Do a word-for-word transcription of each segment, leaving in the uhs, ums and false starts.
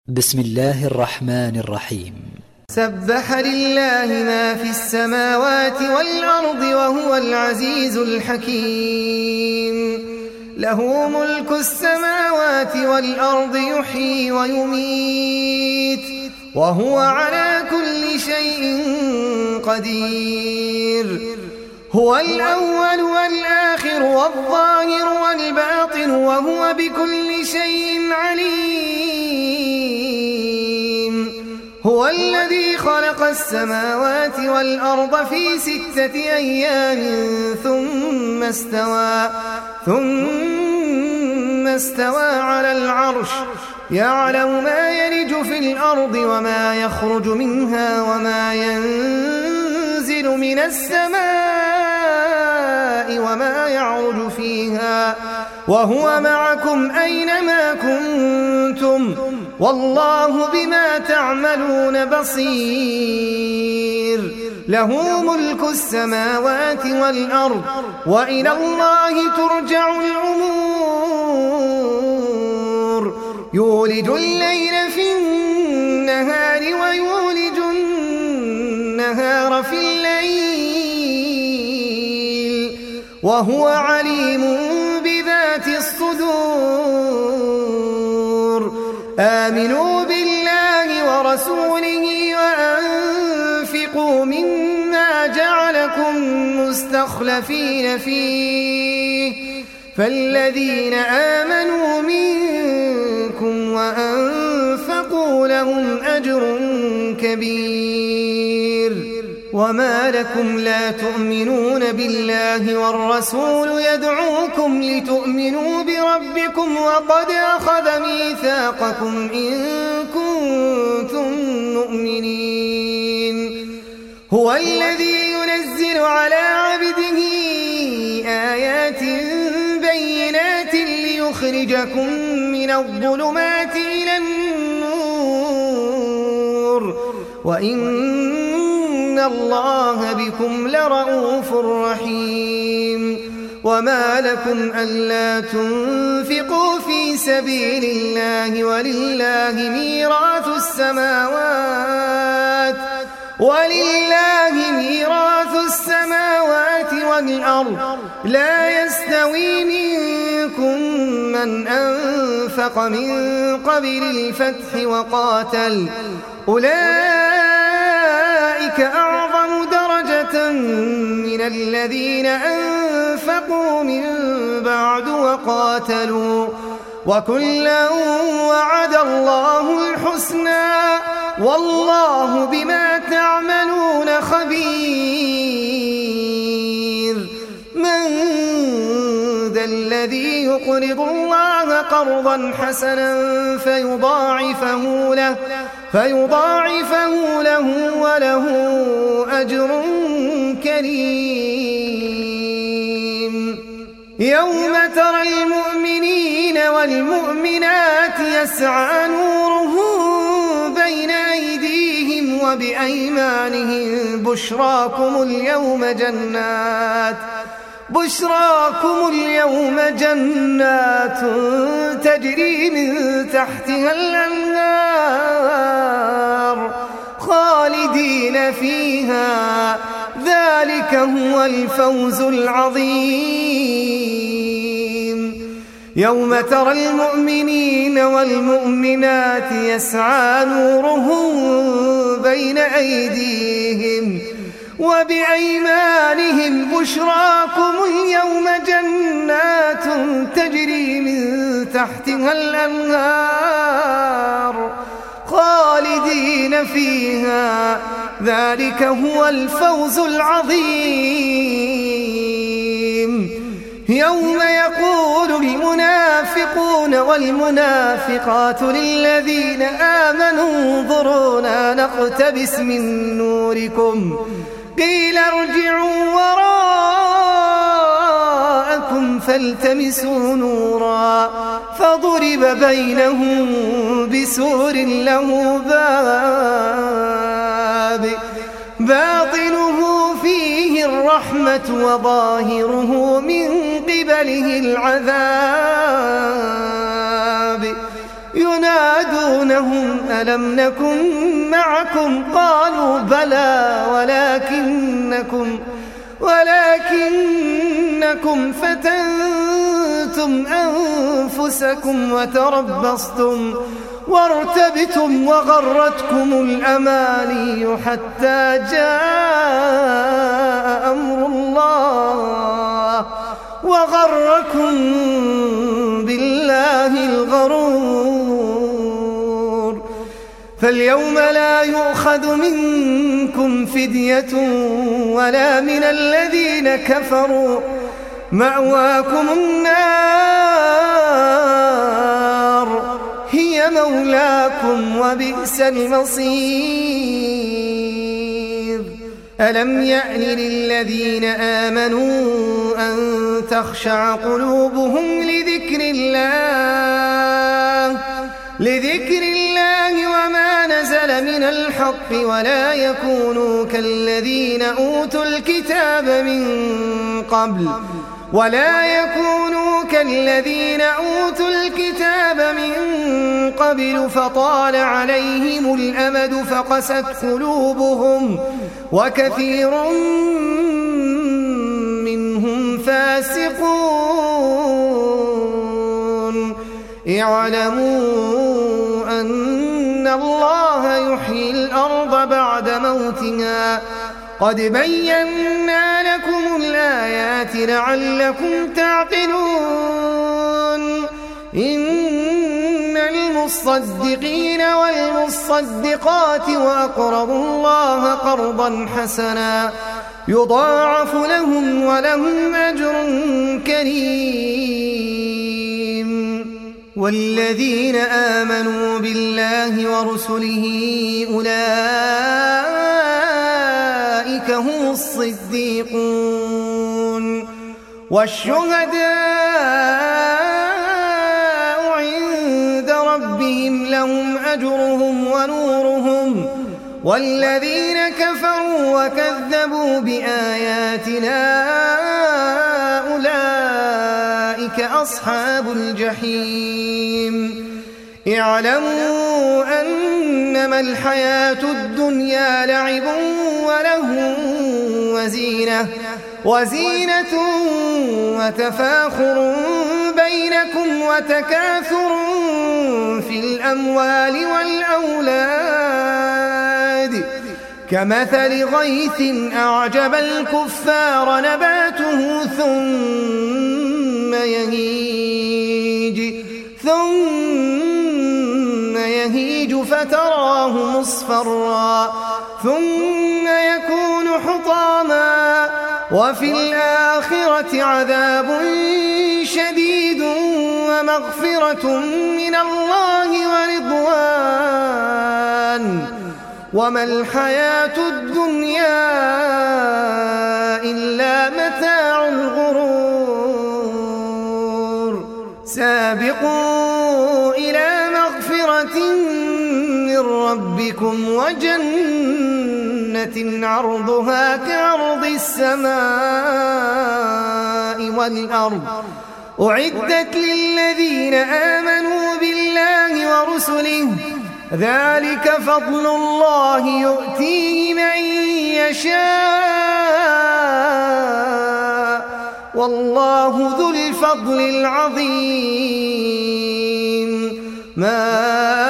بسم الله الرحمن الرحيم. سبح لله ما في السماوات والأرض وهو العزيز الحكيم. له ملك السماوات والأرض يحيي ويميت وهو على كل شيء قدير. هو الأول والآخر والظاهر والباطن وهو بكل شيء عليم. هو الذي خلق السماوات والأرض في ستة أيام ثم استوى ثم استوى على العرش يعلم ما يلج في الأرض وما يخرج منها وما ينزل من السماء وما يعرج فيها وهو معكم أينما كنتم والله بما تعملون بصير. له ملك السماوات والأرض وإلى الله ترجع الأمور. يولج الليل في النهار ويولج النهار في الليل وهو عليم بذات الصدور. آمنوا بالله ورسوله وأنفقوا مما جعلكم مستخلفين فيه فالذين آمنوا منكم وأنفقوا لهم أجر كبير. وما لكم لا تؤمنون بالله والرسول يدعوكم لتؤمنوا بربكم وقد أخذ ميثاقكم إن كنتم مؤمنين. هو الذي ينزل على عبده آيات بينات ليخرجكم من الظلمات إلى النور وإن الله بكم لرؤوف رحيم. وما لكم ألا تنفقوا في سبيل الله ولله ميراث السماوات ولله ميراث السماوات والأرض لا يستوي منكم من أنفق من قبل الفتح وقاتل أولئك أعظم درجة من الذين أنفقوا من بعد وقاتلوا وكلا وعد الله الحسنى والله بما تعملون خبير. من ذا الذي يقرض الله قرضا حسنا فيضاعفه له فيضاعفه له وله أجر كريم. يوم ترى المؤمنين والمؤمنات يسعى نورهم بين أيديهم وبأيمانهم بشراكم اليوم جنات بشراكم اليوم جنات تجري من تحتها الأنهار خالدين فيها ذلك هو الفوز العظيم. يوم ترى المؤمنين والمؤمنات يسعى نورهم بين أيديهم وبأيمانهم بشراكم اليوم جنات تجري من تحتها الأنهار خالدين فيها ذلك هو الفوز العظيم. يوم يقول المنافقون والمنافقات للذين آمنوا انظرونا نقتبس من نوركم قيل ارجعوا وراءكم فالتمسوا نورا فضرب بينهم بسور له باب باطنه فيه الرحمة وظاهره من قبله العذاب. ينادون يسألونهم ألم نكن معكم قالوا بلى ولكنكم ولكنكم فتنتم أنفسكم وتربصتم وارتبتم وغرتكم الأماني حتى جاء أمر الله وغركم بالله الغرور. فاليوم لا يؤخذ منكم فدية ولا من الذين كفروا مأواكم النار هي مولاكم وبئس المصير. ألم يأن للذين آمنوا أن تخشع قلوبهم لذكر الله لذكر الله وما نزل من الحق ولا يكونوا كالذين أوتوا الكتاب من قبل ولا يكونوا كالذين أوتوا الكتاب من قبل فطال عليهم الأمد فقست قلوبهم وكثير منهم فاسقون. اعلموا أن الله يحيي الأرض بعد موتها قد بينا لكم الآيات لعلكم تعقلون. إن المصدقين والمصدقات وأقرضوا الله قرضا حسنا يضاعف لهم ولهم أجر كريم. والذين آمنوا بالله ورسله أولئك هم الصديقون والشهداء عند ربهم لهم أجرهم ونورهم. والذين كفروا وكذبوا بآياتنا أولئك أصحاب الجحيم. اعلموا أنما الحياة الدنيا لعب وله وزينة وزينة وتفاخر بينكم وتكاثر في الأموال والأولاد كمثل غيث أعجب الكفار نباته ثم يهيج ثم يهيج فتراه مصفرا ثم يكون حطاما وفي الآخرة عذاب شديد ومغفرة من الله ورضوان وما الحياة الدنيا إلا متاع الغرور. سابقوا إلى مغفرة من ربكم وجنة عرضها كعرض السماء والأرض أعدت للذين آمنوا بالله ورسله ذلك فضل الله يؤتيه من يشاء والله ذو الفضل العظيم. ما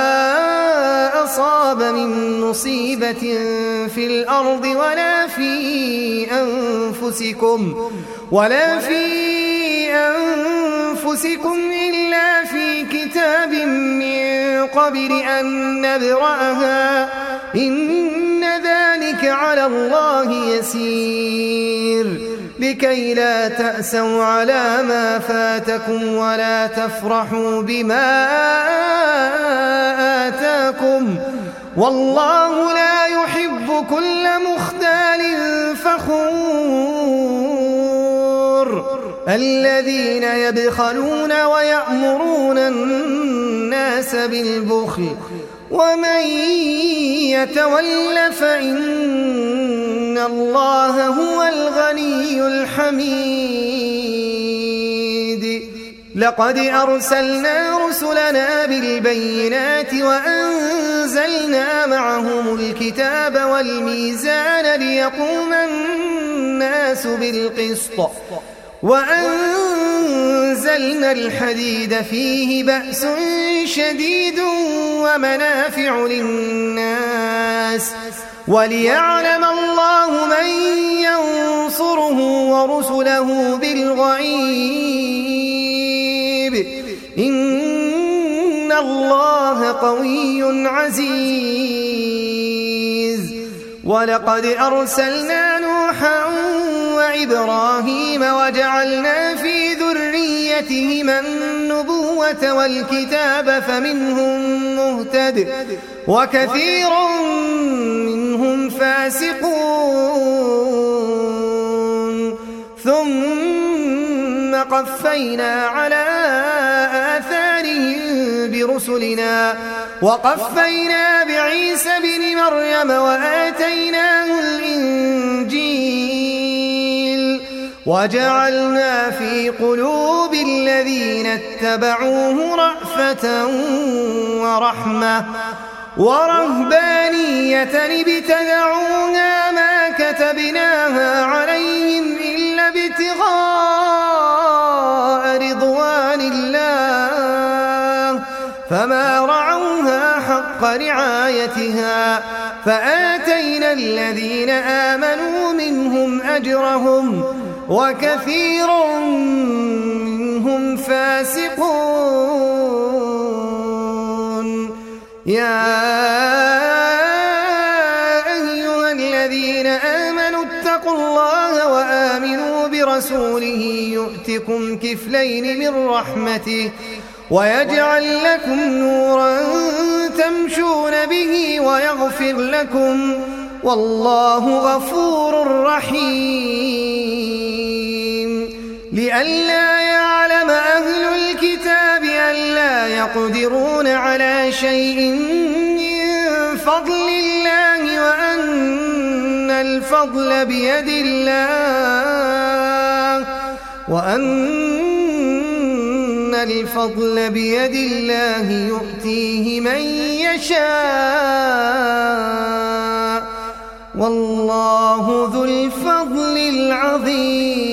أصاب من مصيبة في الأرض ولا في أنفسكم ولا في أنفسكم إلا في كتاب من قبل أن نبرأها إن ذلك على الله يسير. لكي لا تأسوا على ما فاتكم ولا تفرحوا بما آتاكم والله لا يحب كل مختال فخور. الذين يبخلون ويأمرون الناس بالبخل ومن يتول فإن الله هو الغني الحميد. لقد أرسلنا رسلنا بالبينات وأنزلنا معهم الكتاب والميزان ليقوم الناس بالقسط وأنزلنا الحديد فيه بأس شديد ومنافع للناس وليعلم الله من ينصره ورسله بالغيب إن الله قوي عزيز. ولقد أرسلنا نوحا وإبراهيم وجعلنا في ذريتهما النبوة والكتاب فمنهم مهتد وكثير منهم فاسقون ثم قفينا على آثارهم برسلنا وقفينا بعيسى بن مريم وآتيناه الإنجيل وجعلنا في قلوب الذين اتبعوه رأفة ورحمة ورهبانية ابتدعوها ما كتبناها عليهم إلا ابتغاء رضوان الله فما رعوها حق رعايتها فآتينا الذين آمنوا منهم أجرهم وكثير منهم فاسقون. يا أيها الذين آمنوا اتقوا الله وآمنوا برسوله يؤتكم كفلين من رحمته ويجعل لكم نورا تمشون به ويغفر لكم والله غفور رحيم. لئلا يعلم أهل الكتاب ألا يقدرون على شيء من فضل الله وأن الفضل بيد الله وأن الفضل بيد الله يؤتيه من يشاء والله ذو الفضل العظيم.